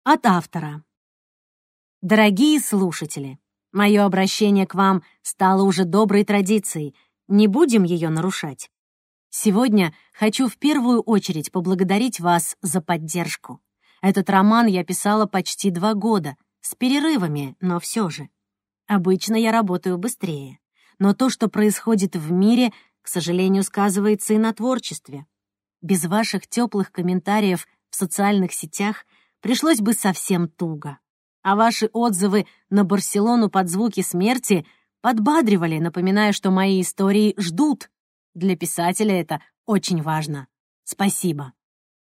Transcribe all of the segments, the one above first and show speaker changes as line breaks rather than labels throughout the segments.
От автора. Дорогие слушатели, мое обращение к вам стало уже доброй традицией. Не будем ее нарушать. Сегодня хочу в первую очередь поблагодарить вас за поддержку. Этот роман я писала почти 2 года, с перерывами, но все же. Обычно я работаю быстрее, но то, что происходит в мире, к сожалению, сказывается и на творчестве. Без ваших теплых комментариев в социальных сетях пришлось бы совсем туго. А ваши отзывы на «Барселону» под звуки смерти подбадривали, напоминая, что мои истории ждут. Для писателя это очень важно. Спасибо.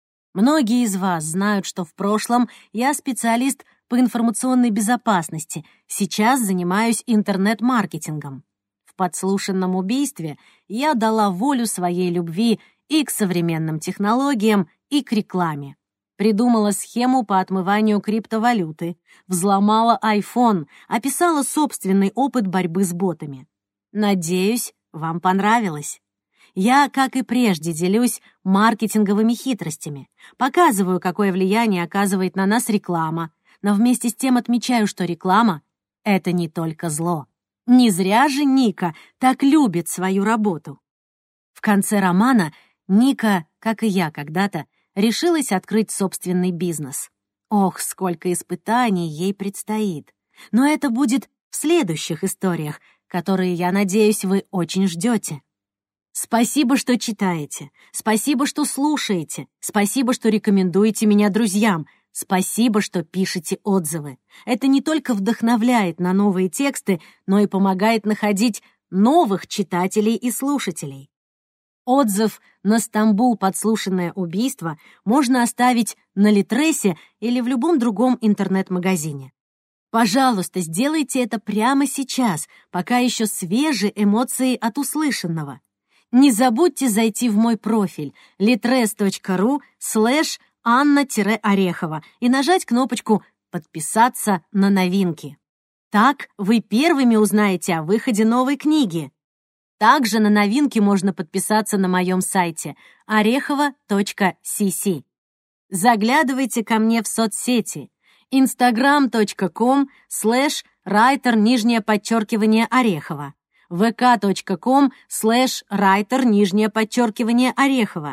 Многие из вас знают, что в прошлом я специалист по информационной безопасности, сейчас занимаюсь интернет-маркетингом. В «Подслушанном убийстве» я дала волю своей любви и к современным технологиям, и к рекламе. Придумала схему по отмыванию криптовалюты, взломала iPhone, описала собственный опыт борьбы с ботами. Надеюсь, вам понравилось. Я, как и прежде, делюсь маркетинговыми хитростями, показываю, какое влияние оказывает на нас реклама, но вместе с тем отмечаю, что реклама — это не только зло. Не зря же Ника так любит свою работу. В конце романа Ника, как и я когда-то, решилась открыть собственный бизнес. Ох, сколько испытаний ей предстоит. Но это будет в следующих историях, которые, я надеюсь, вы очень ждете. Спасибо, что читаете. Спасибо, что слушаете. Спасибо, что рекомендуете меня друзьям. Спасибо, что пишете отзывы. Это не только вдохновляет на новые тексты, но и помогает находить новых читателей и слушателей. Отзыв на «Стамбул. Подслушанное убийство» можно оставить на Литресе или в любом другом интернет-магазине. Пожалуйста, сделайте это прямо сейчас, пока еще свежи эмоции от услышанного. Не забудьте зайти в мой профиль litres.ru/Анна-Орехова и нажать кнопочку «Подписаться на новинки». Так вы первыми узнаете о выходе новой книги. Также на новинки можно подписаться на моем сайте orехова.cc. Заглядывайте ко мне в соцсети instagram.com/writer_Орехова, vk.com/writer_Орехова,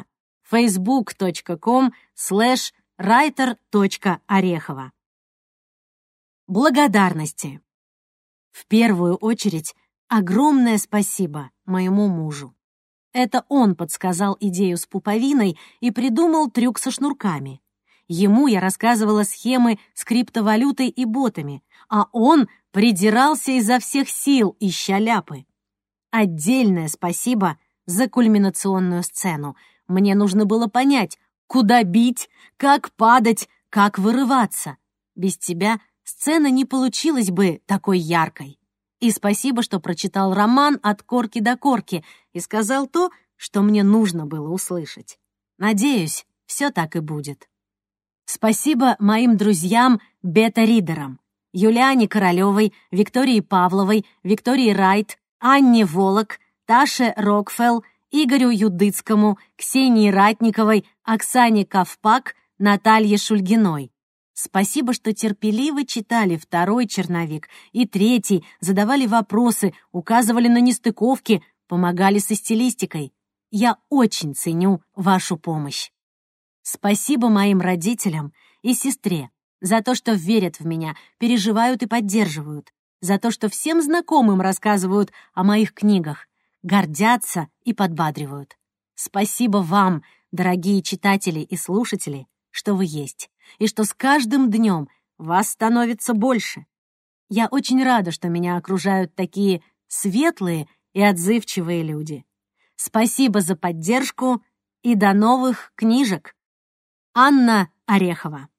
facebook.com/writer.Орехова. Благодарности. В первую очередь, огромное спасибо моему мужу. Это он подсказал идею с пуповиной и придумал трюк со шнурками. Ему я рассказывала схемы с криптовалютой и ботами, а он придирался изо всех сил, ища ляпы. Отдельное спасибо за кульминационную сцену. Мне нужно было понять, куда бить, как падать, как вырываться. Без тебя сцена не получилась бы такой яркой. И спасибо, что прочитал роман от корки до корки и сказал то, что мне нужно было услышать. Надеюсь, все так и будет. Спасибо моим друзьям бета-ридерам: Юлиане Королевой, Виктории Павловой, Виктории Райт, Анне Волок, Таше Рокфелл, Игорю Юдыцкому, Ксении Ратниковой, Оксане Ковпак, Наталье Шульгиной. Спасибо, что терпеливо читали 2-й черновик и 3-й, задавали вопросы, указывали на нестыковки, помогали со стилистикой. Я очень ценю вашу помощь. Спасибо моим родителям и сестре за то, что верят в меня, переживают и поддерживают, за то, что всем знакомым рассказывают о моих книгах, гордятся и подбадривают. Спасибо вам, дорогие читатели и слушатели, что вы есть, и что с каждым днем вас становится больше. Я очень рада, что меня окружают такие светлые и отзывчивые люди. Спасибо за поддержку и до новых книжек. Анна Орехова.